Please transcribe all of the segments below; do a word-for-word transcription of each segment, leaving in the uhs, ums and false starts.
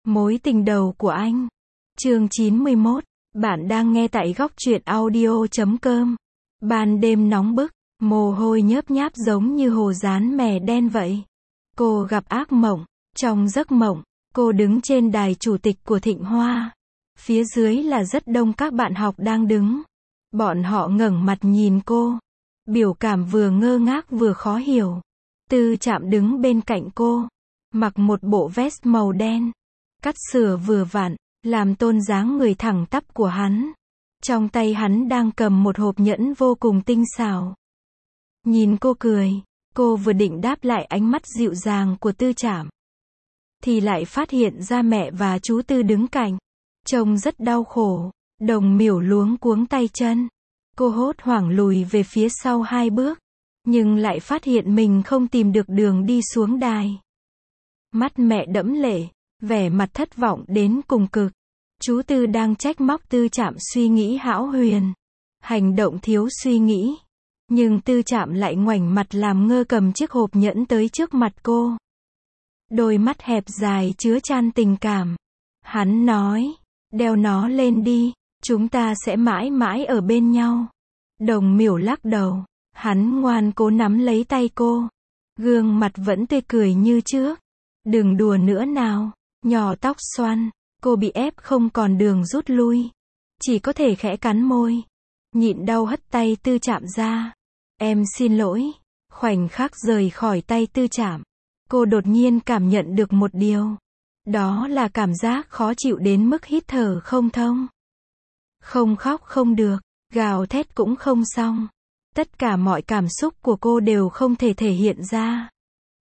Mối tình đầu của anh. Chương chín mươi mốt. Bạn đang nghe tại góc truyện audio chấm com. Ban đêm nóng bức, mồ hôi nhớp nháp giống như hồ dán mè đen vậy. Cô gặp ác mộng. Trong giấc mộng, cô đứng trên đài chủ tịch của Thịnh Hoa. Phía dưới là rất đông các bạn học đang đứng. Bọn họ ngẩng mặt nhìn cô. Biểu cảm vừa ngơ ngác vừa khó hiểu. Tư Trạm đứng bên cạnh cô. Mặc một bộ vest màu đen. Cắt sửa vừa vặn, làm tôn dáng người thẳng tắp của hắn. Trong tay hắn đang cầm một hộp nhẫn vô cùng tinh xảo. Nhìn cô cười, cô vừa định đáp lại ánh mắt dịu dàng của Tư Trạm, thì lại phát hiện ra mẹ và chú Tư đứng cạnh. Trông rất đau khổ. Đồng Miểu luống cuống tay chân. Cô hốt hoảng lùi về phía sau hai bước, nhưng lại phát hiện mình không tìm được đường đi xuống đài. Mắt mẹ đẫm lệ, vẻ mặt thất vọng đến cùng cực. Chú Tư đang trách móc Tư Trạm suy nghĩ hão huyền, hành động thiếu suy nghĩ. Nhưng Tư Trạm lại ngoảnh mặt làm ngơ cầm chiếc hộp nhẫn tới trước mặt cô. Đôi mắt hẹp dài chứa chan tình cảm. Hắn nói, đeo nó lên đi, chúng ta sẽ mãi mãi ở bên nhau. Đồng Miểu lắc đầu. Hắn ngoan cố nắm lấy tay cô. Gương mặt vẫn tươi cười như trước. Đừng đùa nữa nào. Nhỏ tóc xoăn. Cô bị ép không còn đường rút lui. Chỉ có thể khẽ cắn môi. Nhịn đau hất tay Tư Trạm ra. Em xin lỗi. Khoảnh khắc rời khỏi tay Tư Trạm, cô đột nhiên cảm nhận được một điều. Đó là cảm giác khó chịu đến mức hít thở không thông. Không khóc không được, gào thét cũng không xong. Tất cả mọi cảm xúc của cô đều không thể thể hiện ra.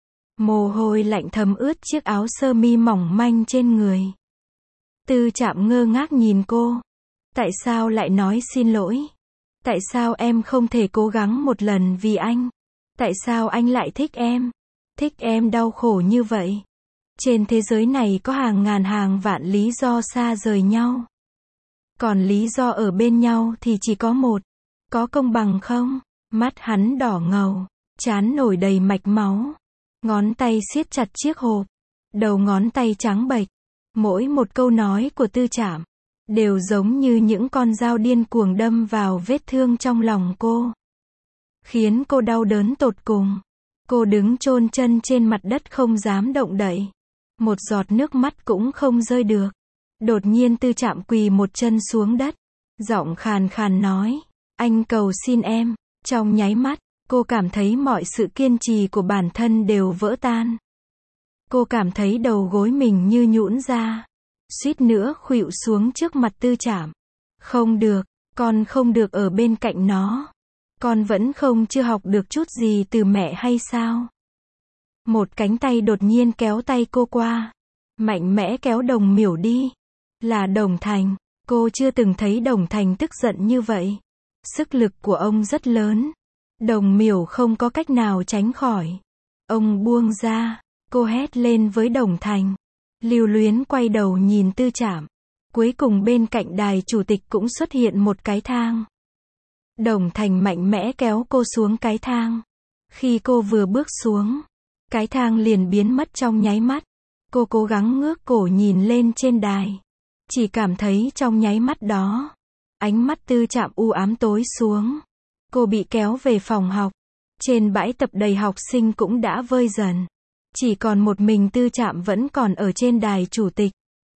Mồ hôi lạnh thấm ướt chiếc áo sơ mi mỏng manh trên người. Tư Trạm ngơ ngác nhìn cô. Tại sao lại nói xin lỗi? Tại sao em không thể cố gắng một lần vì anh? Tại sao anh lại thích em? Thích em đau khổ như vậy? Trên thế giới này có hàng ngàn hàng vạn lý do xa rời nhau. Còn lý do ở bên nhau thì chỉ có một. Có công bằng không? Mắt hắn đỏ ngầu, trán nổi đầy mạch máu. Ngón tay siết chặt chiếc hộp. Đầu ngón tay trắng bệch. Mỗi một câu nói của Tư Trạm đều giống như những con dao điên cuồng đâm vào vết thương trong lòng cô, khiến cô đau đớn tột cùng. Cô đứng chôn chân trên mặt đất không dám động đậy. Một giọt nước mắt cũng không rơi được. Đột nhiên Tư Trạm quỳ một chân xuống đất. Giọng khàn khàn nói, anh cầu xin em. Trong nháy mắt, cô cảm thấy mọi sự kiên trì của bản thân đều vỡ tan. Cô cảm thấy đầu gối mình như nhũn ra. Suýt nữa khuỵu xuống trước mặt Tư Trạm. Không được, con không được ở bên cạnh nó. Con vẫn không chưa học được chút gì từ mẹ hay sao? Một cánh tay đột nhiên kéo tay cô qua. Mạnh mẽ kéo Đồng Miểu đi. Là Đồng Thành. Cô chưa từng thấy Đồng Thành tức giận như vậy. Sức lực của ông rất lớn. Đồng Miểu không có cách nào tránh khỏi. Ông buông ra. Cô hét lên với Đồng Thành. Lưu luyến quay đầu nhìn Tư Trạm. Cuối cùng bên cạnh đài chủ tịch cũng xuất hiện một cái thang. Đồng Thành mạnh mẽ kéo cô xuống cái thang. Khi cô vừa bước xuống, cái thang liền biến mất trong nháy mắt. Cô cố gắng ngước cổ nhìn lên trên đài. Chỉ cảm thấy trong nháy mắt đó, ánh mắt Tư Trạm u ám tối xuống. Cô bị kéo về phòng học. Trên bãi tập đầy học sinh cũng đã vơi dần. Chỉ còn một mình Tư Trạm vẫn còn ở trên đài chủ tịch.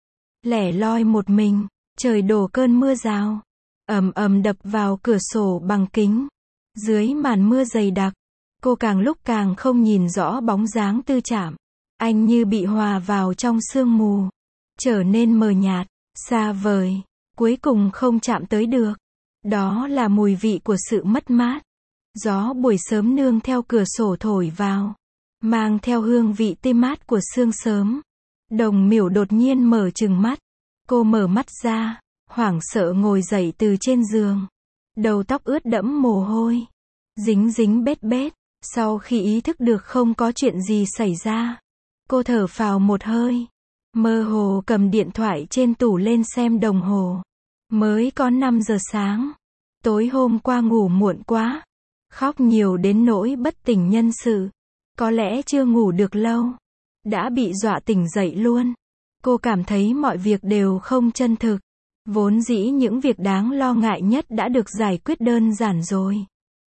Lẻ loi một mình, trời đổ cơn mưa rào. Ầm ầm đập vào cửa sổ bằng kính. Dưới màn mưa dày đặc, cô càng lúc càng không nhìn rõ bóng dáng Tư Trạm. Anh như bị hòa vào trong sương mù, trở nên mờ nhạt, xa vời, cuối cùng không chạm tới được. Đó là mùi vị của sự mất mát. Gió buổi sớm nương theo cửa sổ thổi vào, mang theo hương vị tươi mát của sương sớm. Đồng Miểu đột nhiên mở trừng mắt. Cô mở mắt ra, hoảng sợ ngồi dậy từ trên giường. Đầu tóc ướt đẫm mồ hôi, dính dính bết bết. Sau khi ý thức được không có chuyện gì xảy ra, cô thở phào một hơi. Mơ hồ cầm điện thoại trên tủ lên xem đồng hồ. Mới có năm giờ sáng. Tối hôm qua ngủ muộn quá. Khóc nhiều đến nỗi bất tỉnh nhân sự. Có lẽ chưa ngủ được lâu. Đã bị dọa tỉnh dậy luôn. Cô cảm thấy mọi việc đều không chân thực. Vốn dĩ những việc đáng lo ngại nhất đã được giải quyết đơn giản rồi.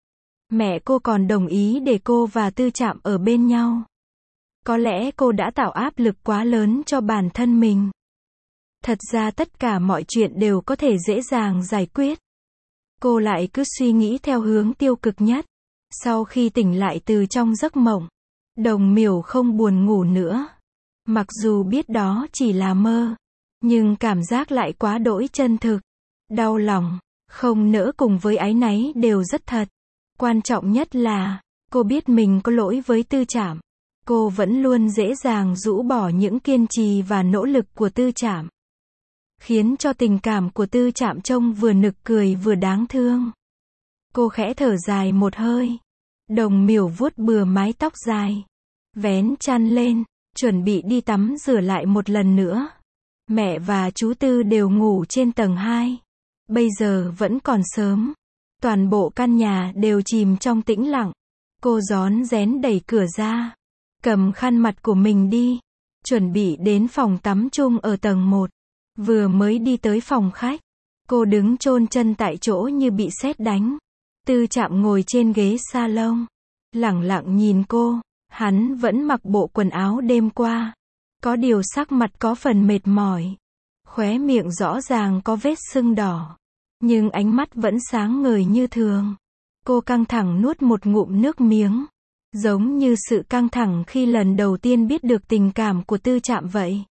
Mẹ cô còn đồng ý để cô và Tư Trạm ở bên nhau. Có lẽ cô đã tạo áp lực quá lớn cho bản thân mình. Thật ra tất cả mọi chuyện đều có thể dễ dàng giải quyết. Cô lại cứ suy nghĩ theo hướng tiêu cực nhất. Sau khi tỉnh lại từ trong giấc mộng, Đồng Miểu không buồn ngủ nữa. Mặc dù biết đó chỉ là mơ, nhưng cảm giác lại quá đỗi chân thực. Đau lòng, không nỡ cùng với áy náy đều rất thật. Quan trọng nhất là, cô biết mình có lỗi với Tư Trạm. Cô vẫn luôn dễ dàng rũ bỏ những kiên trì và nỗ lực của Tư Trạm, khiến cho tình cảm của Tư Trạm trông vừa nực cười vừa đáng thương. Cô khẽ thở dài một hơi. Đồng Miểu vuốt bừa mái tóc dài, vén chăn lên, chuẩn bị đi tắm rửa lại một lần nữa. Mẹ và chú Tư đều ngủ trên tầng hai. Bây giờ vẫn còn sớm. Toàn bộ căn nhà đều chìm trong tĩnh lặng. Cô rón rén đẩy cửa ra, cầm khăn mặt của mình đi, chuẩn bị đến phòng tắm chung ở tầng một. Vừa mới đi tới phòng khách, cô đứng chôn chân tại chỗ như bị sét đánh. Tư Trạm ngồi trên ghế salon, lẳng lặng nhìn cô. Hắn vẫn mặc bộ quần áo đêm qua. Có điều sắc mặt có phần mệt mỏi. Khóe miệng rõ ràng có vết sưng đỏ. Nhưng ánh mắt vẫn sáng ngời như thường. Cô căng thẳng nuốt một ngụm nước miếng. Giống như sự căng thẳng khi lần đầu tiên biết được tình cảm của Tư Trạm vậy.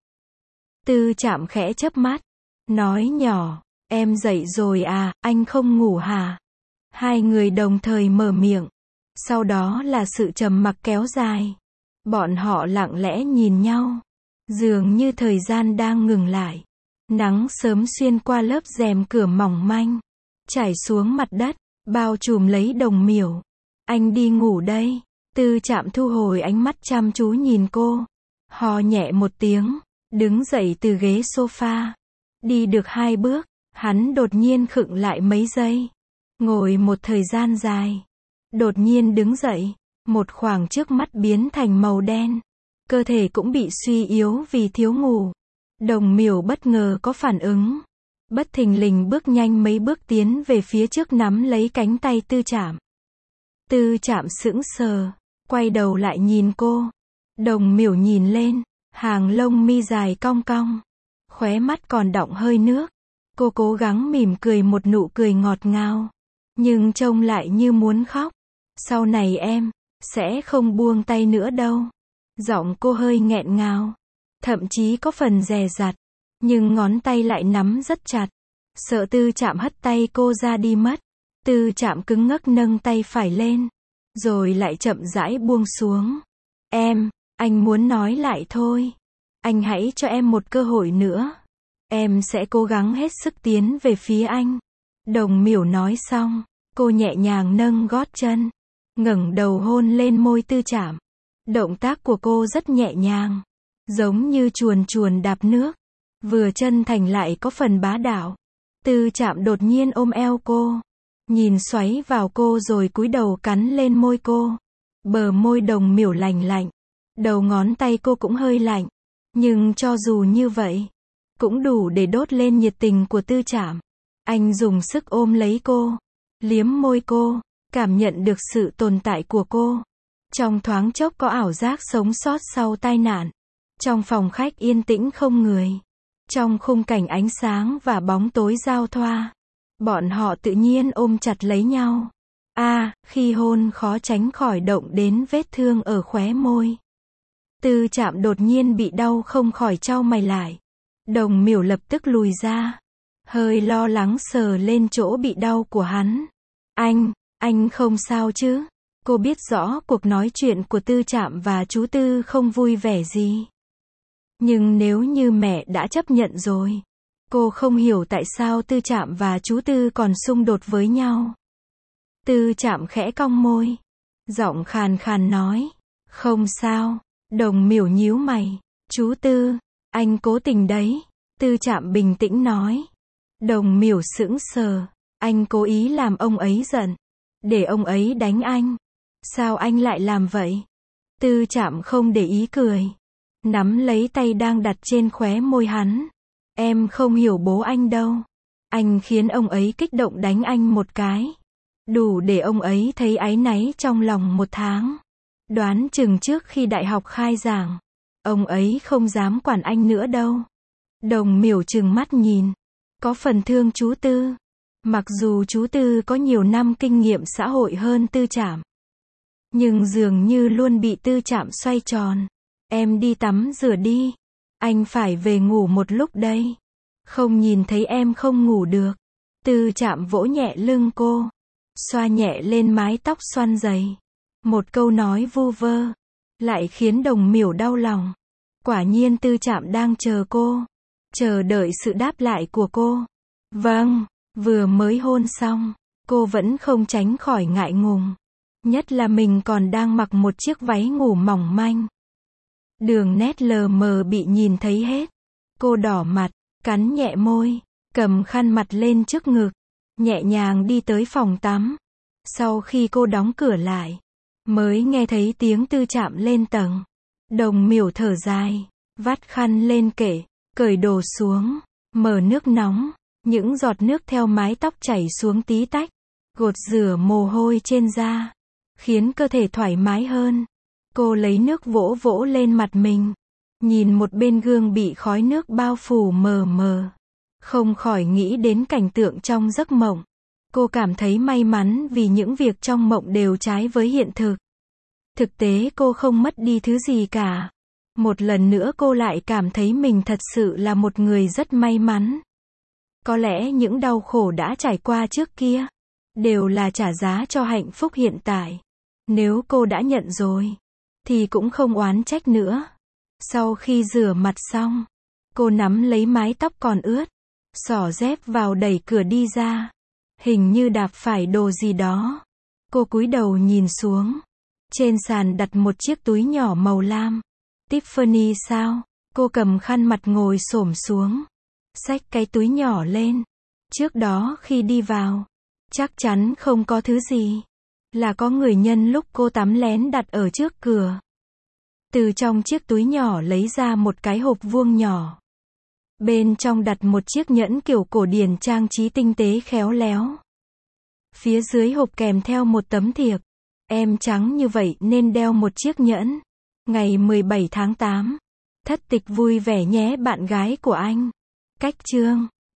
Tư Trạm khẽ chớp mắt, nói nhỏ, em dậy rồi à, anh không ngủ hả? Hai người đồng thời mở miệng. Sau đó là sự trầm mặc kéo dài. Bọn họ lặng lẽ nhìn nhau. Dường như thời gian đang ngừng lại. Nắng sớm xuyên qua lớp rèm cửa mỏng manh, trải xuống mặt đất, bao trùm lấy Đồng Miểu. Anh đi ngủ đây. Tư Trạm thu hồi ánh mắt chăm chú nhìn cô. Hò nhẹ một tiếng, đứng dậy từ ghế sofa. Đi được hai bước, hắn đột nhiên khựng lại mấy giây. Ngồi một thời gian dài. Đột nhiên đứng dậy, một khoảng trước mắt biến thành màu đen. Cơ thể cũng bị suy yếu vì thiếu ngủ. Đồng Miểu bất ngờ có phản ứng. Bất thình lình bước nhanh mấy bước tiến về phía trước nắm lấy cánh tay Tư Trạm. Tư Trạm sững sờ, quay đầu lại nhìn cô. Đồng Miểu nhìn lên, hàng lông mi dài cong cong. Khóe mắt còn đọng hơi nước. Cô cố gắng mỉm cười một nụ cười ngọt ngào. Nhưng trông lại như muốn khóc. Sau này em sẽ không buông tay nữa đâu. Giọng cô hơi nghẹn ngào, thậm chí có phần dè dặt, nhưng ngón tay lại nắm rất chặt. Sợ Tư Trạm hất tay cô ra đi mất. Tư Trạm cứng ngắc nâng tay phải lên, rồi lại chậm rãi buông xuống. Em, anh muốn nói lại thôi. Anh hãy cho em một cơ hội nữa. Em sẽ cố gắng hết sức tiến về phía anh. Đồng Miểu nói xong, cô nhẹ nhàng nâng gót chân, ngẩng đầu hôn lên môi Tư Trạm. Động tác của cô rất nhẹ nhàng, giống như chuồn chuồn đạp nước, vừa chân thành lại có phần bá đạo. Tư Trạm đột nhiên ôm eo cô, nhìn xoáy vào cô rồi cúi đầu cắn lên môi cô. Bờ môi Đồng Miểu lành lạnh, đầu ngón tay cô cũng hơi lạnh, nhưng cho dù như vậy, cũng đủ để đốt lên nhiệt tình của Tư Trạm. Anh dùng sức ôm lấy cô, liếm môi cô, cảm nhận được sự tồn tại của cô. Trong thoáng chốc có ảo giác sống sót sau tai nạn. Trong phòng khách yên tĩnh không người. Trong khung cảnh ánh sáng và bóng tối giao thoa, bọn họ tự nhiên ôm chặt lấy nhau. A, à, khi hôn khó tránh khỏi động đến vết thương ở khóe môi. Tư Trạm đột nhiên bị đau không khỏi chau mày lại. Đồng Miểu lập tức lùi ra, hơi lo lắng sờ lên chỗ bị đau của hắn. Anh, anh không sao chứ? Cô biết rõ cuộc nói chuyện của Tư Trạm và chú Tư không vui vẻ gì. Nhưng nếu như mẹ đã chấp nhận rồi, cô không hiểu tại sao Tư Trạm và chú Tư còn xung đột với nhau. Tư Trạm khẽ cong môi, giọng khàn khàn nói, không sao. Đồng Miểu nhíu mày, chú Tư, anh cố tình đấy. Tư Trạm bình tĩnh nói. Đồng Miểu sững sờ, anh cố ý làm ông ấy giận, để ông ấy đánh anh. Sao anh lại làm vậy? Tư Trạm không để ý cười. nắm lấy tay đang đặt trên khóe môi hắn. Em không hiểu bố anh đâu. Anh khiến ông ấy kích động đánh anh một cái. Đủ để ông ấy thấy áy náy trong lòng một tháng. Đoán chừng trước khi đại học khai giảng, ông ấy không dám quản anh nữa đâu. Đồng Miểu trừng mắt nhìn. Có phần thương chú Tư. Mặc dù chú Tư có nhiều năm kinh nghiệm xã hội hơn Tư Trạm, nhưng dường như luôn bị Tư Trạm xoay tròn. Em đi tắm rửa đi. Anh phải về ngủ một lúc đây. Không nhìn thấy em không ngủ được. Tư Trạm vỗ nhẹ lưng cô. Xoa nhẹ lên mái tóc xoăn dày. Một câu nói vu vơ. Lại khiến Đồng Miểu đau lòng. Quả nhiên Tư Trạm đang chờ cô. Chờ đợi sự đáp lại của cô. Vâng, vừa mới hôn xong. Cô vẫn không tránh khỏi ngại ngùng. Nhất là mình còn đang mặc một chiếc váy ngủ mỏng manh. Đường nét lờ mờ bị nhìn thấy hết. Cô đỏ mặt, cắn nhẹ môi, cầm khăn mặt lên trước ngực, nhẹ nhàng đi tới phòng tắm. Sau khi cô đóng cửa lại, mới nghe thấy tiếng Tư Trạm lên tầng. Đồng Miểu thở dài, vắt khăn lên kệ, cởi đồ xuống, mở nước nóng, những giọt nước theo mái tóc chảy xuống tí tách, gột rửa mồ hôi trên da, khiến cơ thể thoải mái hơn. Cô lấy nước vỗ vỗ lên mặt mình, nhìn một bên gương bị khói nước bao phủ mờ mờ, không khỏi nghĩ đến cảnh tượng trong giấc mộng. Cô cảm thấy may mắn vì những việc trong mộng đều trái với hiện thực. Thực tế cô không mất đi thứ gì cả. Một lần nữa cô lại cảm thấy mình thật sự là một người rất may mắn. Có lẽ những đau khổ đã trải qua trước kia, đều là trả giá cho hạnh phúc hiện tại. Nếu cô đã nhận rồi, thì cũng không oán trách nữa. Sau khi rửa mặt xong, cô nắm lấy mái tóc còn ướt, xỏ dép vào đẩy cửa đi ra. Hình như đạp phải đồ gì đó. Cô cúi đầu nhìn xuống. Trên sàn đặt một chiếc túi nhỏ màu lam. Tiffany sao? Cô cầm khăn mặt ngồi xổm xuống, xách cái túi nhỏ lên. Trước đó khi đi vào, chắc chắn không có thứ gì. Là có người nhân lúc cô tắm lén đặt ở trước cửa. Từ trong chiếc túi nhỏ lấy ra một cái hộp vuông nhỏ. Bên trong đặt một chiếc nhẫn kiểu cổ điển trang trí tinh tế khéo léo. Phía dưới hộp kèm theo một tấm thiệp. Em trắng như vậy nên đeo một chiếc nhẫn. Ngày mười bảy tháng tám. Thất tịch vui vẻ nhé bạn gái của anh. Cách chương